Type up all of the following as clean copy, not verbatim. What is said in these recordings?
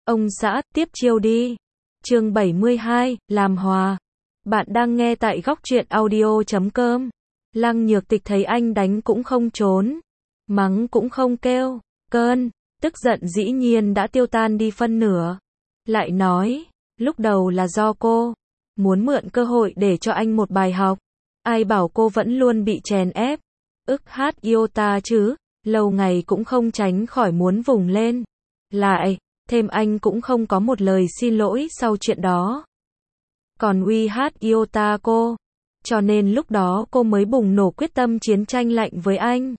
Ông xã, tiếp chiêu đi. Chương 72, làm hòa. Bạn đang nghe tại góc truyện audio.com. Lăng Nhược Tịch thấy anh đánh cũng không trốn, mắng cũng không kêu, cơn tức giận dĩ nhiên đã tiêu tan đi phân nửa. Lại nói, lúc đầu là do cô muốn mượn cơ hội để cho anh một bài học. Ai bảo cô vẫn luôn bị chèn ép, ức hát yêu ta chứ, lâu ngày cũng không tránh khỏi muốn vùng lên. Lại, thêm anh cũng không có một lời xin lỗi sau chuyện đó. Còn uy hát yêu ta cô, cho nên lúc đó cô mới bùng nổ quyết tâm chiến tranh lạnh với anh.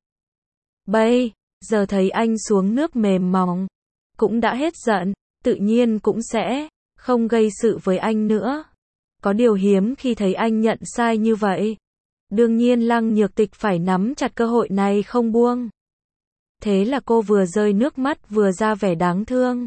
Bây giờ thấy anh xuống nước mềm mỏng, cũng đã hết giận, tự nhiên cũng sẽ không gây sự với anh nữa. Có điều hiếm khi thấy anh nhận sai như vậy. Đương nhiên Lăng Nhược Tịch phải nắm chặt cơ hội này không buông. Thế là cô vừa rơi nước mắt vừa ra vẻ đáng thương.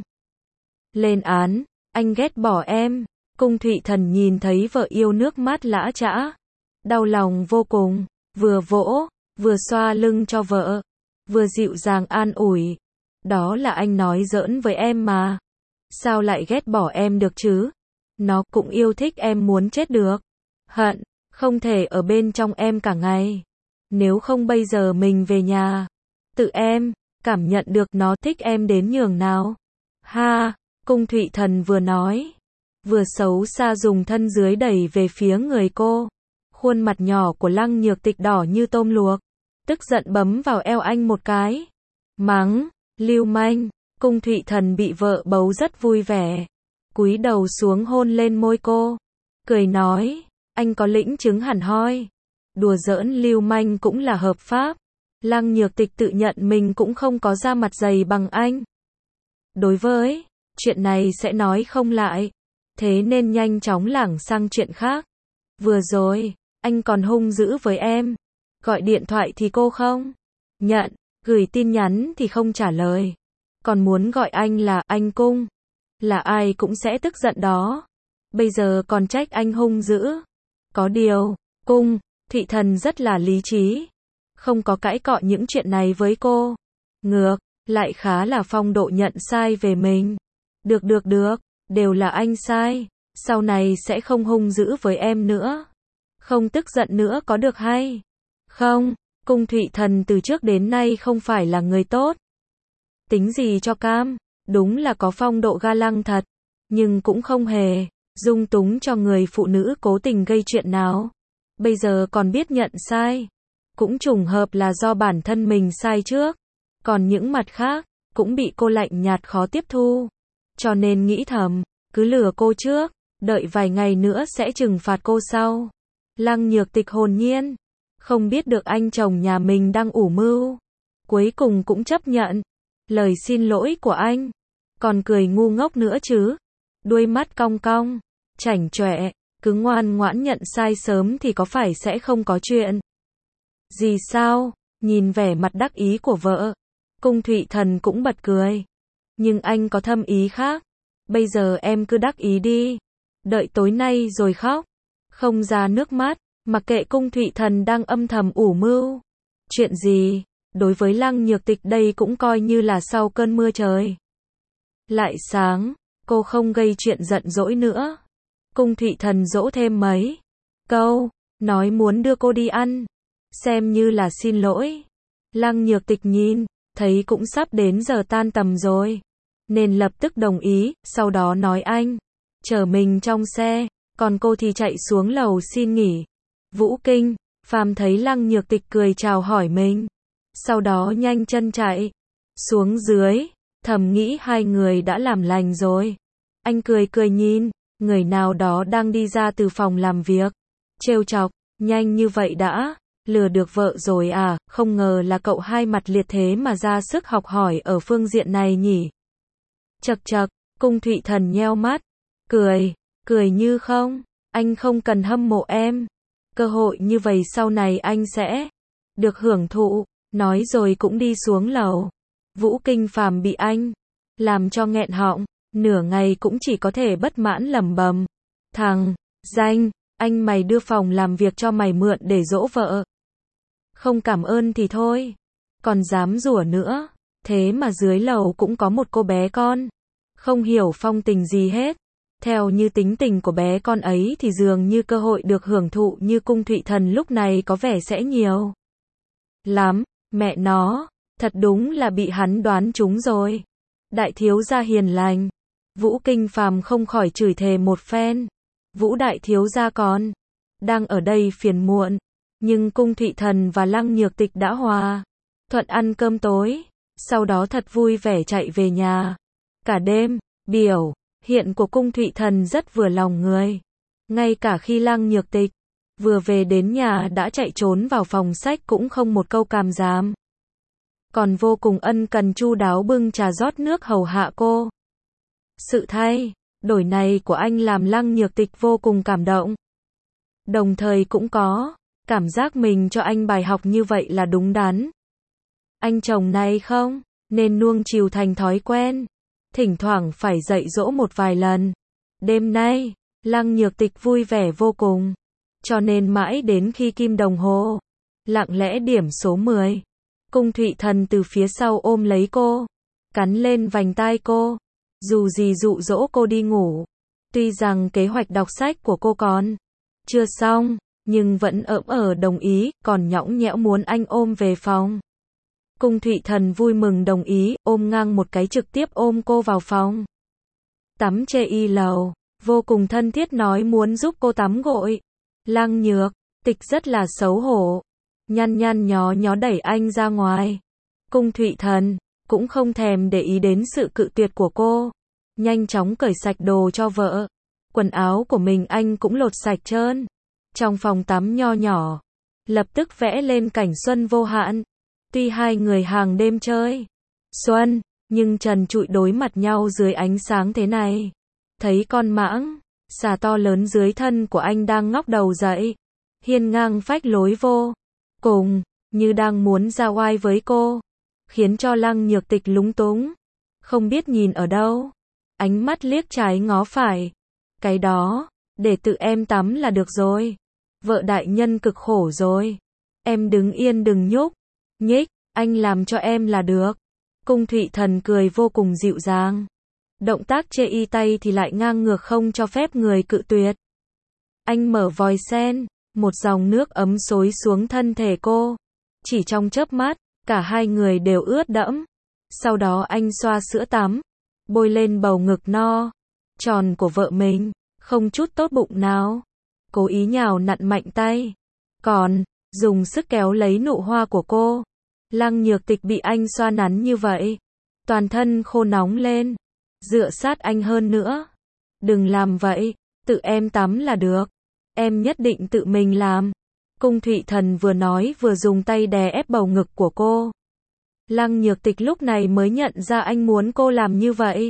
Lên án, anh ghét bỏ em. Cung Thụy Thần nhìn thấy vợ yêu nước mắt lã chã, đau lòng vô cùng, vừa vỗ, vừa xoa lưng cho vợ, vừa dịu dàng an ủi. Đó là anh nói giỡn với em mà. Sao lại ghét bỏ em được chứ? Nó cũng yêu thích em muốn chết được. Hận, không thể ở bên trong em cả ngày. Nếu không bây giờ mình về nhà, tự em cảm nhận được nó thích em đến nhường nào. Ha, Cung Thụy Thần vừa nói, vừa xấu xa dùng thân dưới đẩy về phía người cô. Khuôn mặt nhỏ của Lăng Nhược Tịch đỏ như tôm luộc, tức giận bấm vào eo anh một cái. Mắng, lưu manh. Cung Thụy Thần bị vợ bấu rất vui vẻ, cúi đầu xuống hôn lên môi cô, cười nói, anh có lĩnh chứng hẳn hoi. Đùa giỡn lưu manh cũng là hợp pháp. Lăng Nhược Tịch tự nhận mình cũng không có da mặt dày bằng anh. Đối với chuyện này sẽ nói không lại, thế nên nhanh chóng lảng sang chuyện khác. Vừa rồi, anh còn hung dữ với em. Gọi điện thoại thì cô không nhận, gửi tin nhắn thì không trả lời. Còn muốn gọi anh là anh Cung. Là ai cũng sẽ tức giận đó. Bây giờ còn trách anh hung dữ. Có điều, Cung Thụy Thần rất là lý trí, không có cãi cọ những chuyện này với cô. Ngược lại khá là phong độ nhận sai về mình. Được, đều là anh sai. Sau này sẽ không hung dữ với em nữa. Không tức giận nữa có được hay không? Cung Thụy Thần từ trước đến nay không phải là người tốt. Tính gì cho cam, đúng là có phong độ ga lăng thật, nhưng cũng không hề dung túng cho người phụ nữ cố tình gây chuyện nào. Bây giờ còn biết nhận sai, cũng trùng hợp là do bản thân mình sai trước. Còn những mặt khác, cũng bị cô lạnh nhạt khó tiếp thu. Cho nên nghĩ thầm, cứ lừa cô trước, đợi vài ngày nữa sẽ trừng phạt cô sau. Lăng Nhược Tịch hồn nhiên, không biết được anh chồng nhà mình đang ủ mưu. Cuối cùng cũng chấp nhận lời xin lỗi của anh. Còn cười ngu ngốc nữa chứ. Đuôi mắt cong cong, chảnh chọe, cứ ngoan ngoãn nhận sai sớm thì có phải sẽ không có chuyện gì sao? Nhìn vẻ mặt đắc ý của vợ, Cung Thụy Thần cũng bật cười. Nhưng anh có thâm ý khác. Bây giờ em cứ đắc ý đi. Đợi tối nay rồi khóc. Không ra nước mắt. Mặc kệ Cung Thụy Thần đang âm thầm ủ mưu chuyện gì, đối với Lăng Nhược Tịch đây cũng coi như là sau cơn mưa trời lại sáng. Cô không gây chuyện giận dỗi nữa. Cung Thụy Thần dỗ thêm mấy câu, nói muốn đưa cô đi ăn, xem như là xin lỗi. Lăng Nhược Tịch nhìn thấy cũng sắp đến giờ tan tầm rồi, nên lập tức đồng ý. Sau đó nói anh chở mình trong xe, còn cô thì chạy xuống lầu xin nghỉ. Vũ Kinh Phàm thấy Lăng Nhược Tịch cười chào hỏi mình, sau đó nhanh chân chạy xuống dưới, thầm nghĩ hai người đã làm lành rồi. Anh cười nhìn người nào đó đang đi ra từ phòng làm việc, trêu chọc, nhanh như vậy đã lừa được vợ rồi à? Không ngờ là cậu hai mặt liệt thế mà ra sức học hỏi ở phương diện này nhỉ. Chậc chậc, Cung Thụy Thần nheo mắt, cười như không, anh không cần hâm mộ em. Cơ hội như vậy sau này anh sẽ được hưởng thụ. Nói rồi cũng đi xuống lầu. Vũ Kinh Phàm bị anh làm cho nghẹn họng, nửa ngày cũng chỉ có thể bất mãn lẩm bẩm. Thằng danh, anh mày đưa phòng làm việc cho mày mượn để dỗ vợ. Không cảm ơn thì thôi, còn dám rủa nữa. Thế mà dưới lầu cũng có một cô bé con. không hiểu phong tình gì hết. Theo như tính tình của bé con ấy thì dường như cơ hội được hưởng thụ như cung Thụy Thần lúc này có vẻ sẽ nhiều lắm, mẹ nó, thật đúng là bị hắn đoán trúng rồi. Đại thiếu gia hiền lành. Vũ Kinh Phàm không khỏi chửi thề một phen. Vũ đại thiếu gia còn đang ở đây phiền muộn, nhưng cung Thụy Thần và Lăng Nhược Tịch đã hòa thuận ăn cơm tối, sau đó thật vui vẻ chạy về nhà. Cả đêm, biểu hiện của cung Thụy Thần rất vừa lòng người. Ngay cả khi Lăng Nhược Tịch vừa về đến nhà đã chạy trốn vào phòng sách cũng không một câu càm ràm. Còn vô cùng ân cần chu đáo bưng trà rót nước hầu hạ cô. Sự thay đổi này của anh làm Lăng Nhược Tịch vô cùng cảm động. Đồng thời cũng có cảm giác mình cho anh bài học như vậy là đúng đắn. Anh chồng này không nên nuông chiều thành thói quen, thỉnh thoảng phải dạy dỗ một vài lần. Đêm nay, Lăng Nhược Tịch vui vẻ vô cùng, cho nên mãi đến khi kim đồng hồ lặng lẽ điểm số 10, cung Thụy Thần từ phía sau ôm lấy cô, cắn lên vành tai cô, dù gì dụ dỗ cô đi ngủ. Tuy rằng kế hoạch đọc sách của cô còn chưa xong, nhưng vẫn đồng ý, còn nhõng nhẽo muốn anh ôm về phòng. Cung Thụy Thần vui mừng đồng ý, ôm ngang một cái trực tiếp ôm cô vào phòng tắm chê y lầu, vô cùng thân thiết nói muốn giúp cô tắm gội. Lăng Nhược Tịch rất là xấu hổ, nhăn nhăn nhó nhó đẩy anh ra ngoài. Cung Thụy Thần cũng không thèm để ý đến sự cự tuyệt của cô, nhanh chóng cởi sạch đồ cho vợ. Quần áo của mình anh cũng lột sạch trơn. Trong phòng tắm nho nhỏ, lập tức vẽ lên cảnh xuân vô hạn. Tuy hai người hàng đêm chơi xuân, nhưng trần trụi đối mặt nhau dưới ánh sáng thế này. Thấy con mãng xà to lớn dưới thân của anh đang ngóc đầu dậy, hiên ngang phách lối vô cùng, như đang muốn ra oai với cô, khiến cho Lăng Nhược Tịch lúng túng, không biết nhìn ở đâu, ánh mắt liếc trái ngó phải. Cái đó, để tự em tắm là được rồi. Vợ đại nhân cực khổ rồi. Em đứng yên đừng nhúc nhích, anh làm cho em là được. Cung Thụy Thần cười vô cùng dịu dàng. Động tác chê y tay thì lại ngang ngược không cho phép người cự tuyệt. Anh mở vòi sen, một dòng nước ấm xối xuống thân thể cô. Chỉ trong chớp mắt, cả hai người đều ướt đẫm. Sau đó anh xoa sữa tắm, bôi lên bầu ngực no tròn của vợ mình, không chút tốt bụng nào. Cố ý nhào nặn mạnh tay, còn dùng sức kéo lấy nụ hoa của cô. Lăng Nhược Tịch bị anh xoa nắn như vậy, toàn thân khô nóng lên, dựa sát anh hơn nữa. Đừng làm vậy, tự em tắm là được. Em nhất định tự mình làm. Cung Thụy Thần vừa nói vừa dùng tay đè ép bầu ngực của cô. Lăng Nhược Tịch lúc này mới nhận ra anh muốn cô làm như vậy.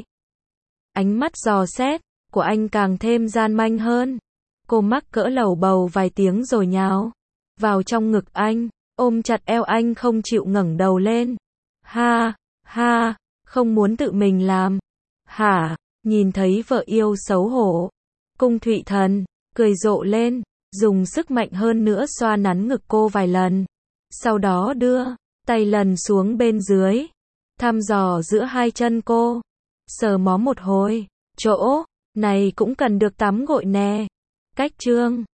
Ánh mắt dò xét của anh càng thêm gian manh hơn. Cô mắc cỡ lầu bầu vài tiếng rồi nhào vào trong ngực anh, ôm chặt eo anh không chịu ngẩng đầu lên. Ha, ha, không muốn tự mình làm. Hả, nhìn thấy vợ yêu xấu hổ. Cung Thụy Thần cười rộ lên, dùng sức mạnh hơn nữa xoa nắn ngực cô vài lần. Sau đó đưa tay lần xuống bên dưới, thăm dò giữa hai chân cô, sờ mó một hồi. Chỗ này cũng cần được tắm gội nè. Cách chương